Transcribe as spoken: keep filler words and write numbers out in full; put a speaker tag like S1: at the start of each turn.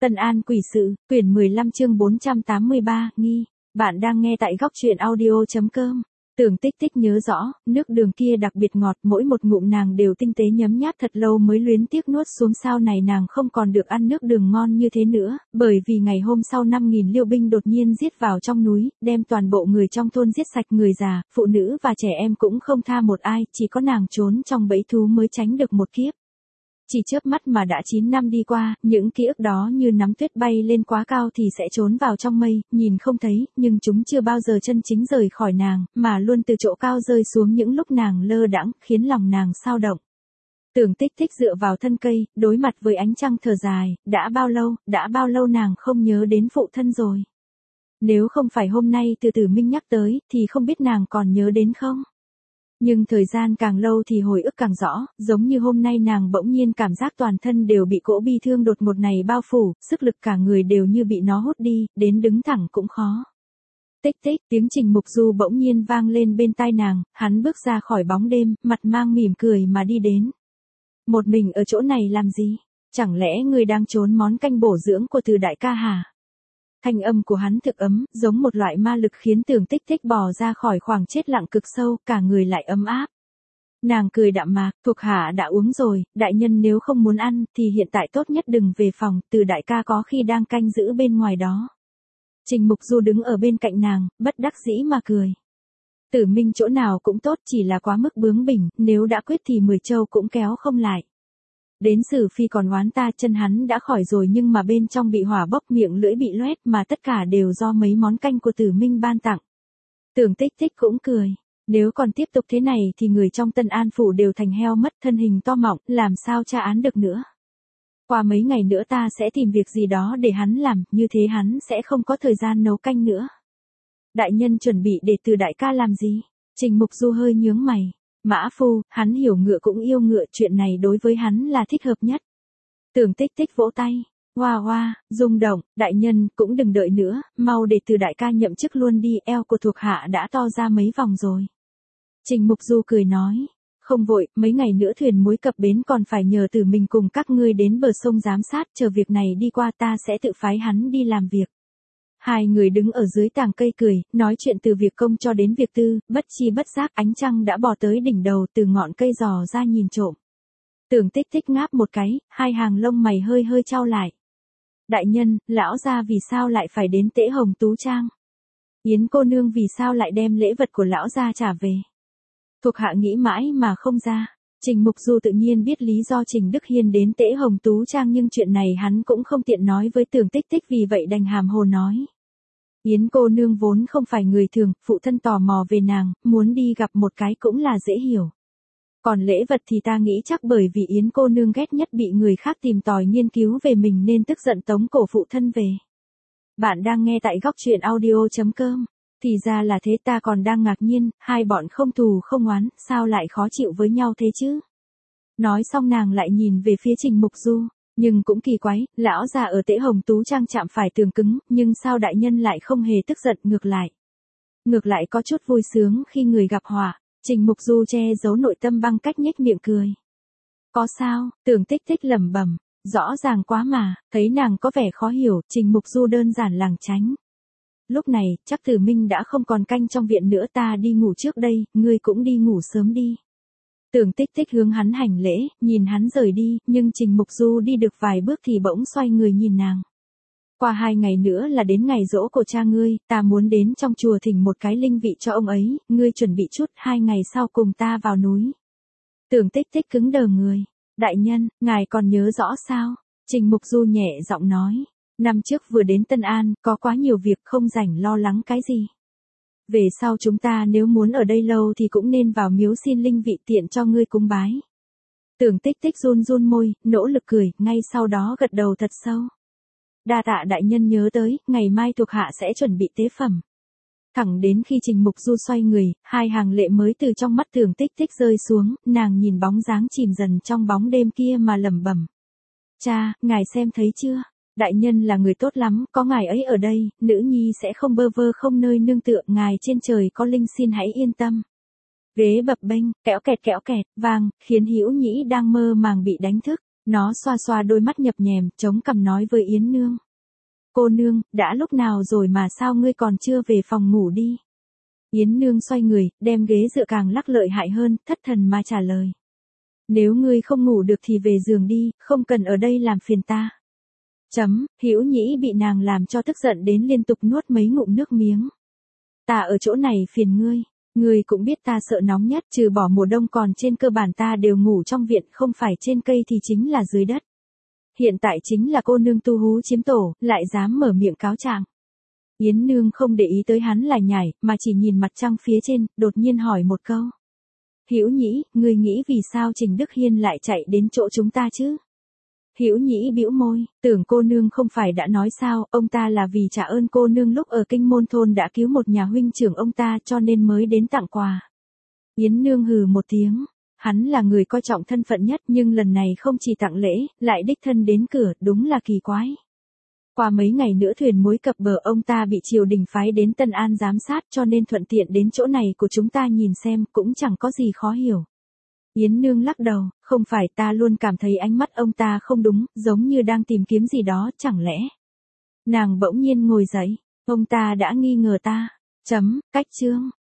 S1: Tân An quỷ sự, quyển mười lăm chương bốn trăm tám mươi ba, nghi. Bạn đang nghe tại góc truyện audio chấm com. Tưởng Tích Tích nhớ rõ, nước đường kia đặc biệt ngọt, mỗi một ngụm nàng đều tinh tế nhấm nháp thật lâu mới luyến tiếc nuốt xuống. Sau này nàng không còn được ăn nước đường ngon như thế nữa, bởi vì ngày hôm sau năm nghìn liêu binh đột nhiên giết vào trong núi, đem toàn bộ người trong thôn giết sạch, người già, phụ nữ và trẻ em cũng không tha một ai, chỉ có nàng trốn trong bẫy thú mới tránh được một kiếp. Chỉ chớp mắt mà đã chín năm đi qua, những ký ức đó như nắm tuyết bay lên quá cao thì sẽ trốn vào trong mây, nhìn không thấy, nhưng chúng chưa bao giờ chân chính rời khỏi nàng, mà luôn từ chỗ cao rơi xuống những lúc nàng lơ đãng, khiến lòng nàng xao động. Tưởng Tích Tích dựa vào thân cây, đối mặt với ánh trăng thở dài, đã bao lâu, đã bao lâu nàng không nhớ đến phụ thân rồi. Nếu không phải hôm nay từ Tử Minh nhắc tới, thì không biết nàng còn nhớ đến không? Nhưng thời gian càng lâu thì hồi ức càng rõ, giống như hôm nay nàng bỗng nhiên cảm giác toàn thân đều bị cỗ bi thương đột ngột này bao phủ, sức lực cả người đều như bị nó hút đi, đến đứng thẳng cũng khó. Tích tích, tiếng Trình Mục Du bỗng nhiên vang lên bên tai nàng, hắn bước ra khỏi bóng đêm, mặt mang mỉm cười mà đi đến. Một mình ở chỗ này làm gì? Chẳng lẽ ngươi đang trốn món canh bổ dưỡng của Từ đại ca hả? Thanh âm của hắn thực ấm, giống một loại ma lực khiến Tưởng Tích Tích bò ra khỏi khoảng chết lặng cực sâu, cả người lại ấm áp. Nàng cười đạm mạc, thuộc hạ đã uống rồi, đại nhân nếu không muốn ăn, thì hiện tại tốt nhất đừng về phòng, Từ đại ca có khi đang canh giữ bên ngoài đó. Trình Mục Du đứng ở bên cạnh nàng, bất đắc dĩ mà cười. Tử Minh chỗ nào cũng tốt, chỉ là quá mức bướng bỉnh, nếu đã quyết thì mười châu cũng kéo không lại. Đến Sử Phi còn oán ta, chân hắn đã khỏi rồi nhưng mà bên trong bị hỏa bốc, miệng lưỡi bị loét, mà tất cả đều do mấy món canh của Tử Minh ban tặng. Tưởng Tích Tích cũng cười, nếu còn tiếp tục thế này thì người trong Tân An phủ đều thành heo mất, thân hình to mọng, làm sao tra án được nữa. Qua mấy ngày nữa ta sẽ tìm việc gì đó để hắn làm, như thế hắn sẽ không có thời gian nấu canh nữa. Đại nhân chuẩn bị để Từ đại ca làm gì? Trình Mục Du hơi nhướng mày. Mã phu, hắn hiểu ngựa cũng yêu ngựa, chuyện này đối với hắn là thích hợp nhất. Tưởng Tích Tích vỗ tay, hoa hoa, rung động, đại nhân, cũng đừng đợi nữa, mau để Từ đại ca nhậm chức luôn đi, eo của thuộc hạ đã to ra mấy vòng rồi. Trình Mục Du cười nói, không vội, mấy ngày nữa thuyền muối cập bến còn phải nhờ Tử mình cùng các ngươi đến bờ sông giám sát, chờ việc này đi qua ta sẽ tự phái hắn đi làm việc. Hai người đứng ở dưới tàng cây cười, nói chuyện từ việc công cho đến việc tư, bất chi bất giác ánh trăng đã bò tới đỉnh đầu, từ ngọn cây dò ra nhìn trộm. Tưởng Tích Tích ngáp một cái, hai hàng lông mày hơi hơi chau lại. Đại nhân, lão gia vì sao lại phải đến Tễ Hồng Tú Trang? Yến cô nương vì sao lại đem lễ vật của lão gia trả về? Thuộc hạ nghĩ mãi mà không ra. Trình Mục Du tự nhiên biết lý do Trình Đức Hiên đến Tễ Hồng Tú Trang, nhưng chuyện này hắn cũng không tiện nói với Tưởng Tích Tích, vì vậy đành hàm hồ nói. Yến cô nương vốn không phải người thường, phụ thân tò mò về nàng, muốn đi gặp một cái cũng là dễ hiểu. Còn lễ vật thì ta nghĩ chắc bởi vì Yến cô nương ghét nhất bị người khác tìm tòi nghiên cứu về mình nên tức giận tống cổ phụ thân về. Bạn đang nghe tại góc truyện audio chấm com. Thì ra là thế, ta còn đang ngạc nhiên, hai bọn không thù không oán, sao lại khó chịu với nhau thế chứ? Nói xong nàng lại nhìn về phía Trình Mục Du, nhưng cũng kỳ quái, lão già ở Tễ Hồng Tú Trang chạm phải tường cứng, nhưng sao đại nhân lại không hề tức giận, ngược lại. Ngược lại có chút vui sướng khi người gặp họa. Trình Mục Du che giấu nội tâm bằng cách nhếch miệng cười. Có sao? Tưởng Tích Tích lẩm bẩm, rõ ràng quá mà. Thấy nàng có vẻ khó hiểu, Trình Mục Du đơn giản lảng tránh. Lúc này, chắc Tử Minh đã không còn canh trong viện nữa, ta đi ngủ trước đây, ngươi cũng đi ngủ sớm đi. Tưởng Tích Tích hướng hắn hành lễ, nhìn hắn rời đi, nhưng Trình Mục Du đi được vài bước thì bỗng xoay người nhìn nàng. Qua hai ngày nữa là đến ngày giỗ của cha ngươi, ta muốn đến trong chùa thỉnh một cái linh vị cho ông ấy, ngươi chuẩn bị chút, hai ngày sau cùng ta vào núi. Tưởng Tích Tích cứng đờ người. Đại nhân, ngài còn nhớ rõ sao? Trình Mục Du nhẹ giọng nói. Năm trước vừa đến Tân An, có quá nhiều việc không rảnh lo lắng cái gì. Về sau chúng ta nếu muốn ở đây lâu thì cũng nên vào miếu xin linh vị tiện cho ngươi cúng bái. Tưởng Tích Tích run run môi, nỗ lực cười, ngay sau đó gật đầu thật sâu. Đa tạ đại nhân nhớ tới, ngày mai thuộc hạ sẽ chuẩn bị tế phẩm. Thẳng đến khi Trình Mục Du xoay người, hai hàng lệ mới từ trong mắt Tưởng Tích Tích rơi xuống, nàng nhìn bóng dáng chìm dần trong bóng đêm kia mà lẩm bẩm. Cha, ngài xem thấy chưa? Đại nhân là người tốt lắm, có ngài ấy ở đây, nữ nhi sẽ không bơ vơ không nơi nương tựa, ngài trên trời có linh, xin hãy yên tâm. Ghế bập bênh, kẽo kẹt kẽo kẹt, vang, khiến Hữu Nhĩ đang mơ màng bị đánh thức. Nó xoa xoa đôi mắt nhập nhèm, chống cằm nói với Yến Nương. Cô nương, đã lúc nào rồi mà sao ngươi còn chưa về phòng ngủ đi? Yến Nương xoay người, đem ghế dựa càng lắc lợi hại hơn, thất thần mà trả lời. Nếu ngươi không ngủ được thì về giường đi, không cần ở đây làm phiền ta. Chấm, Hữu Nhĩ bị nàng làm cho tức giận đến liên tục nuốt mấy ngụm nước miếng. Ta ở chỗ này phiền ngươi, ngươi cũng biết ta sợ nóng nhất, trừ bỏ mùa đông còn trên cơ bản ta đều ngủ trong viện, không phải trên cây thì chính là dưới đất. Hiện tại chính là cô nương tu hú chiếm tổ, lại dám mở miệng cáo trạng. Yến Nương không để ý tới hắn lải nhải, mà chỉ nhìn mặt trăng phía trên, đột nhiên hỏi một câu. Hữu Nhĩ, ngươi nghĩ vì sao Trình Đức Hiên lại chạy đến chỗ chúng ta chứ? Hữu Nhĩ bĩu môi, tưởng cô nương không phải đã nói sao, ông ta là vì trả ơn cô nương lúc ở Kinh Môn thôn đã cứu một nhà huynh trưởng ông ta cho nên mới đến tặng quà. Yến Nương hừ một tiếng, hắn là người coi trọng thân phận nhất nhưng lần này không chỉ tặng lễ, lại đích thân đến cửa, đúng là kỳ quái. Qua mấy ngày nữa thuyền muối cập bờ, ông ta bị triều đình phái đến Tân An giám sát cho nên thuận tiện đến chỗ này của chúng ta nhìn xem, cũng chẳng có gì khó hiểu. Yến Nương lắc đầu, không phải, ta luôn cảm thấy ánh mắt ông ta không đúng, giống như đang tìm kiếm gì đó, chẳng lẽ. Nàng bỗng nhiên ngồi dậy, ông ta đã nghi ngờ ta. Chấm, cách chương.